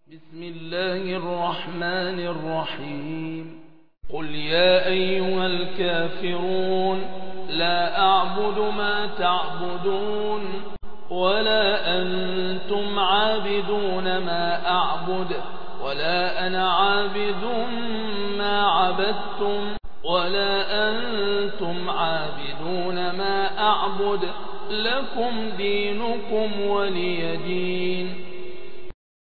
بسم الله الرحمن الرحيم قل يا أيها الكافرون لا أعبد ما تعبدون ولا أنتم عابدون ما أعبد ولا أنا عابد ما عبدتم ولا أنتم عابدون ما أعبد لكم دينكم ولي دين